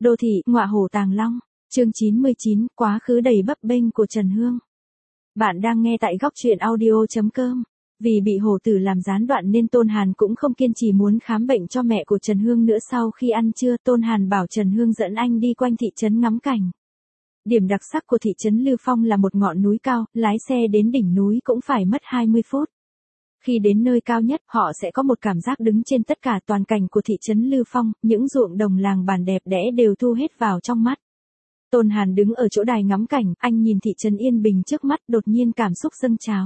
Đô thị, ngọa hổ tàng long. Chương 99, quá khứ đầy bấp bênh của Trần Hương. Bạn đang nghe tại góc truyện audio.com. Vì bị hổ tử làm gián đoạn nên Tôn Hàn cũng không kiên trì muốn khám bệnh cho mẹ của Trần Hương nữa. Sau khi ăn trưa, Tôn Hàn bảo Trần Hương dẫn anh đi quanh thị trấn ngắm cảnh. Điểm đặc sắc của thị trấn Lư Phong là một ngọn núi cao, lái xe đến đỉnh núi cũng phải mất 20 phút. Khi đến nơi cao nhất, họ sẽ có một cảm giác đứng trên tất cả toàn cảnh của thị trấn Lư Phong, những ruộng đồng làng bản đẹp đẽ đều thu hết vào trong mắt. Tôn Hàn đứng ở chỗ đài ngắm cảnh, anh nhìn thị trấn yên bình trước mắt, đột nhiên cảm xúc dâng trào.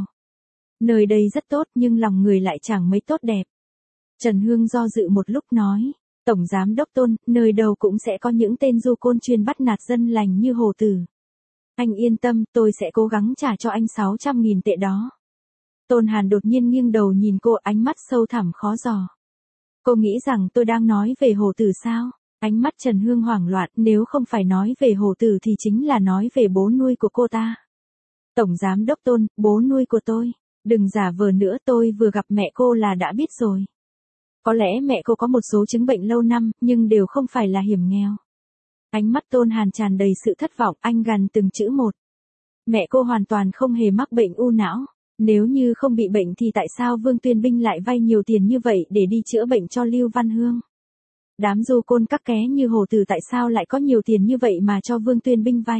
Nơi đây rất tốt nhưng lòng người lại chẳng mấy tốt đẹp. Trần Hương do dự một lúc nói, Tổng Giám Đốc Tôn, nơi đâu cũng sẽ có những tên du côn chuyên bắt nạt dân lành như hổ tử. Anh yên tâm, tôi sẽ cố gắng trả cho anh 600.000 tệ đó. Tôn Hàn đột nhiên nghiêng đầu nhìn cô, ánh mắt sâu thẳm khó dò. Cô nghĩ rằng tôi đang nói về hổ tử sao? Ánh mắt Trần Hương hoảng loạn, nếu không phải nói về hổ tử thì chính là nói về bố nuôi của cô ta. Tổng Giám Đốc Tôn, bố nuôi của tôi. Đừng giả vờ nữa, tôi vừa gặp mẹ cô là đã biết rồi. Có lẽ mẹ cô có một số chứng bệnh lâu năm, nhưng đều không phải là hiểm nghèo. Ánh mắt Tôn Hàn tràn đầy sự thất vọng, anh gằn từng chữ một. Mẹ cô hoàn toàn không hề mắc bệnh u não. Nếu như không bị bệnh thì tại sao Vương Tuyên Binh lại vay nhiều tiền như vậy để đi chữa bệnh cho Lưu Văn Hương? Đám du côn các ké như hổ tử tại sao lại có nhiều tiền như vậy mà cho Vương Tuyên Binh vay?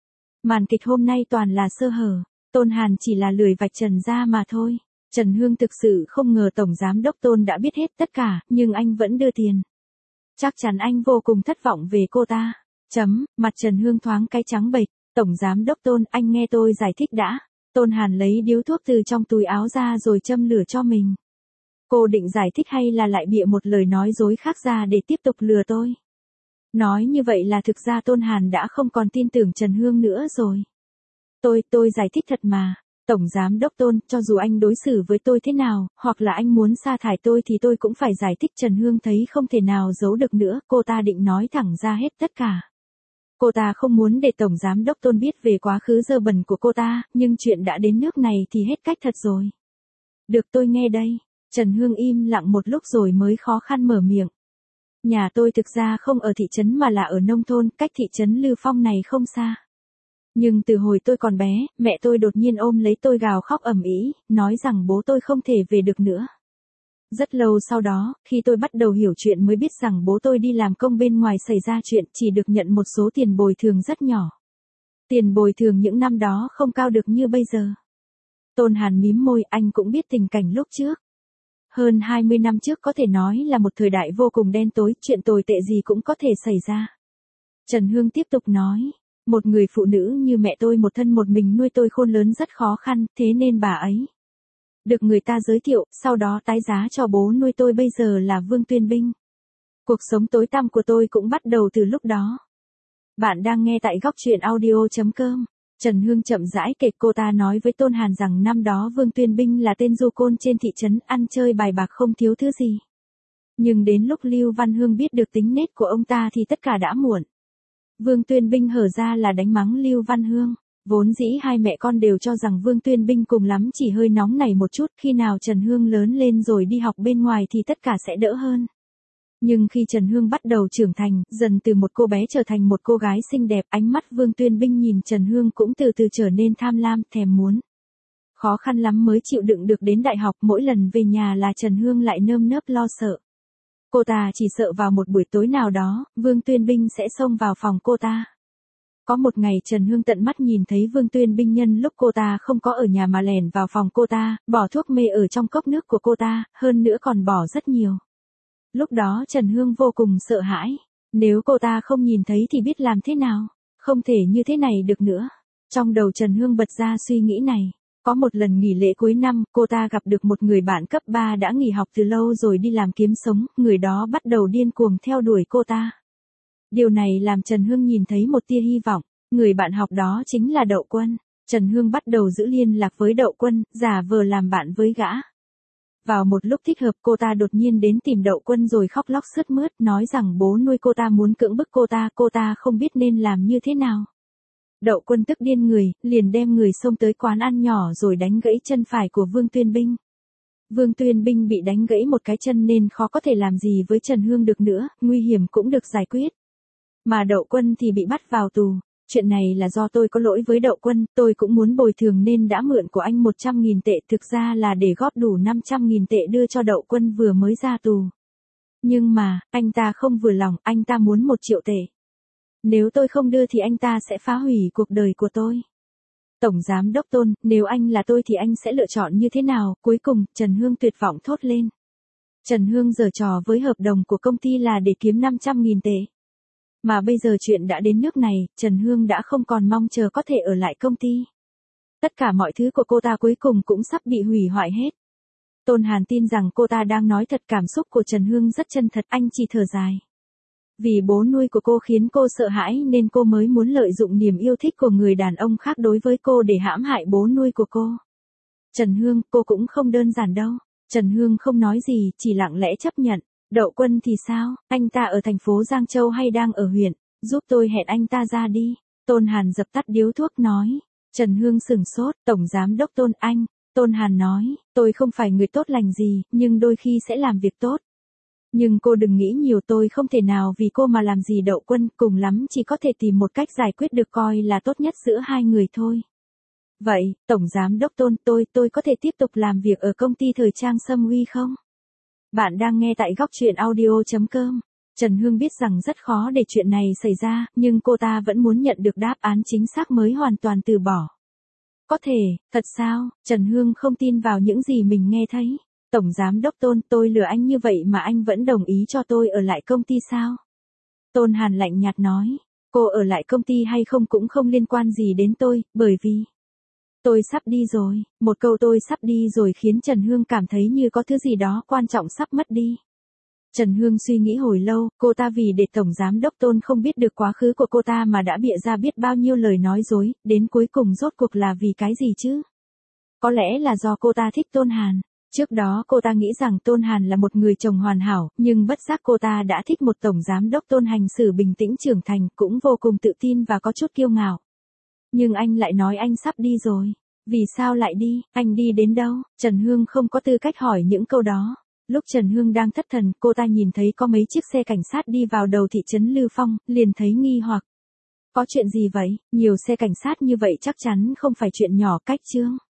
Màn kịch hôm nay toàn là sơ hở. Tôn Hàn chỉ là lười vạch trần ra mà thôi. Trần Hương thực sự không ngờ Tổng Giám Đốc Tôn đã biết hết tất cả, nhưng anh vẫn đưa tiền. Chắc chắn anh vô cùng thất vọng về cô ta. Mặt Trần Hương thoáng cái trắng bệch. Tổng Giám Đốc Tôn, anh nghe tôi giải thích đã. Tôn Hàn lấy điếu thuốc từ trong túi áo ra rồi châm lửa cho mình. Cô định giải thích hay là lại bịa một lời nói dối khác ra để tiếp tục lừa tôi? Nói như vậy là thực ra Tôn Hàn đã không còn tin tưởng Trần Hương nữa rồi. Tôi giải thích thật mà. Tổng Giám Đốc Tôn, cho dù anh đối xử với tôi thế nào, hoặc là anh muốn sa thải tôi thì tôi cũng phải giải thích. Trần Hương thấy không thể nào giấu được nữa, cô ta định nói thẳng ra hết tất cả. Cô ta không muốn để Tổng Giám Đốc Tôn biết về quá khứ dơ bẩn của cô ta, nhưng chuyện đã đến nước này thì hết cách thật rồi. Được, tôi nghe đây. Trần Hương im lặng một lúc rồi mới khó khăn mở miệng. Nhà tôi thực ra không ở thị trấn mà là ở nông thôn, cách thị trấn Lư Phong này không xa. Nhưng từ hồi tôi còn bé, mẹ tôi đột nhiên ôm lấy tôi gào khóc ầm ĩ, nói rằng bố tôi không thể về được nữa. Rất lâu sau đó, khi tôi bắt đầu hiểu chuyện mới biết rằng bố tôi đi làm công bên ngoài xảy ra chuyện, chỉ được nhận một số tiền bồi thường rất nhỏ. Tiền bồi thường những năm đó không cao được như bây giờ. Tôn Hàn mím môi, anh cũng biết tình cảnh lúc trước. Hơn 20 năm trước có thể nói là một thời đại vô cùng đen tối, chuyện tồi tệ gì cũng có thể xảy ra. Trần Hương tiếp tục nói, một người phụ nữ như mẹ tôi một thân một mình nuôi tôi khôn lớn rất khó khăn, thế nên bà ấy được người ta giới thiệu, sau đó tái giá cho bố nuôi tôi bây giờ là Vương Tuyên Binh. Cuộc sống tối tăm của tôi cũng bắt đầu từ lúc đó. Bạn đang nghe tại góc truyện audio.com. Trần Hương chậm rãi kể, cô ta nói với Tôn Hàn rằng năm đó Vương Tuyên Binh là tên du côn trên thị trấn, ăn chơi bài bạc không thiếu thứ gì. Nhưng đến lúc Lưu Văn Hương biết được tính nết của ông ta thì tất cả đã muộn. Vương Tuyên Binh hở ra là đánh mắng Lưu Văn Hương. Vốn dĩ hai mẹ con đều cho rằng Vương Tuyên Binh cùng lắm chỉ hơi nóng nảy một chút, khi nào Trần Hương lớn lên rồi đi học bên ngoài thì tất cả sẽ đỡ hơn. Nhưng khi Trần Hương bắt đầu trưởng thành, dần từ một cô bé trở thành một cô gái xinh đẹp, ánh mắt Vương Tuyên Binh nhìn Trần Hương cũng từ từ trở nên tham lam, thèm muốn. Khó khăn lắm mới chịu đựng được đến đại học, mỗi lần về nhà là Trần Hương lại nơm nớp lo sợ. Cô ta chỉ sợ vào một buổi tối nào đó, Vương Tuyên Binh sẽ xông vào phòng cô ta. Có một ngày Trần Hương tận mắt nhìn thấy Vương Tuyên Binh nhân lúc cô ta không có ở nhà mà lẻn vào phòng cô ta, bỏ thuốc mê ở trong cốc nước của cô ta, hơn nữa còn bỏ rất nhiều. Lúc đó Trần Hương vô cùng sợ hãi. Nếu cô ta không nhìn thấy thì biết làm thế nào? Không thể như thế này được nữa. Trong đầu Trần Hương bật ra suy nghĩ này. Có một lần nghỉ lễ cuối năm, cô ta gặp được một người bạn cấp 3 đã nghỉ học từ lâu rồi đi làm kiếm sống, người đó bắt đầu điên cuồng theo đuổi cô ta. Điều này làm Trần Hương nhìn thấy một tia hy vọng, người bạn học đó chính là Đậu Quân. Trần Hương bắt đầu giữ liên lạc với Đậu Quân, giả vờ làm bạn với gã. Vào một lúc thích hợp cô ta đột nhiên đến tìm Đậu Quân rồi khóc lóc sướt mướt, nói rằng bố nuôi cô ta muốn cưỡng bức cô ta không biết nên làm như thế nào. Đậu Quân tức điên người, liền đem người xông tới quán ăn nhỏ rồi đánh gãy chân phải của Vương Tuyên Binh. Vương Tuyên Binh bị đánh gãy một cái chân nên khó có thể làm gì với Trần Hương được nữa, nguy hiểm cũng được giải quyết. Mà Đậu Quân thì bị bắt vào tù. Chuyện này là do tôi có lỗi với Đậu Quân, tôi cũng muốn bồi thường nên đã mượn của anh 100.000 tệ, thực ra là để góp đủ 500.000 tệ đưa cho Đậu Quân vừa mới ra tù. Nhưng mà, anh ta không vừa lòng, anh ta muốn 1 triệu tệ. Nếu tôi không đưa thì anh ta sẽ phá hủy cuộc đời của tôi. Tổng Giám đốc Tôn, nếu anh là tôi thì anh sẽ lựa chọn như thế nào? Cuối cùng, Trần Hương tuyệt vọng thốt lên. Trần Hương giở trò với hợp đồng của công ty là để kiếm 500.000 tệ. Mà bây giờ chuyện đã đến nước này, Trần Hương đã không còn mong chờ có thể ở lại công ty. Tất cả mọi thứ của cô ta cuối cùng cũng sắp bị hủy hoại hết. Tôn Hàn tin rằng cô ta đang nói thật, cảm xúc của Trần Hương rất chân thật, anh chỉ thở dài. Vì bố nuôi của cô khiến cô sợ hãi nên cô mới muốn lợi dụng niềm yêu thích của người đàn ông khác đối với cô để hãm hại bố nuôi của cô. Trần Hương, cô cũng không đơn giản đâu. Trần Hương không nói gì, chỉ lặng lẽ chấp nhận. Đậu Quân thì sao, anh ta ở thành phố Giang Châu hay đang ở huyện, giúp tôi hẹn anh ta ra đi. Tôn Hàn dập tắt điếu thuốc nói. Trần Hương sửng sốt, Tổng Giám đốc Tôn anh. Tôn Hàn nói, tôi không phải người tốt lành gì, nhưng đôi khi sẽ làm việc tốt. Nhưng cô đừng nghĩ nhiều, tôi không thể nào vì cô mà làm gì Đậu Quân, cùng lắm chỉ có thể tìm một cách giải quyết được coi là tốt nhất giữa hai người thôi. Vậy, Tổng Giám đốc Tôn, tôi có thể tiếp tục làm việc ở công ty thời trang Sâm Uy không? Bạn đang nghe tại góc truyện audio.com. Trần Hương biết rằng rất khó để chuyện này xảy ra, nhưng cô ta vẫn muốn nhận được đáp án chính xác mới hoàn toàn từ bỏ. Có thể, thật sao? Trần Hương không tin vào những gì mình nghe thấy. Tổng Giám đốc Tôn, tôi lừa anh như vậy mà anh vẫn đồng ý cho tôi ở lại công ty sao? Tôn Hàn lạnh nhạt nói, cô ở lại công ty hay không cũng không liên quan gì đến tôi, bởi vì tôi sắp đi rồi. Một câu tôi sắp đi rồi khiến Trần Hương cảm thấy như có thứ gì đó quan trọng sắp mất đi. Trần Hương suy nghĩ hồi lâu, cô ta vì để Tổng Giám đốc Tôn không biết được quá khứ của cô ta mà đã bịa ra biết bao nhiêu lời nói dối, đến cuối cùng rốt cuộc là vì cái gì chứ? Có lẽ là do cô ta thích Tôn Hàn. Trước đó cô ta nghĩ rằng Tôn Hàn là một người chồng hoàn hảo, nhưng bất giác cô ta đã thích một Tổng Giám đốc Tôn hành xử bình tĩnh trưởng thành, cũng vô cùng tự tin và có chút kiêu ngạo. Nhưng anh lại nói anh sắp đi rồi. Vì sao lại đi, anh đi đến đâu? Trần Hương không có tư cách hỏi những câu đó. Lúc Trần Hương đang thất thần, cô ta nhìn thấy có mấy chiếc xe cảnh sát đi vào đầu thị trấn Lư Phong, liền thấy nghi hoặc. Có chuyện gì vậy? Nhiều xe cảnh sát như vậy chắc chắn không phải chuyện nhỏ. Cách chương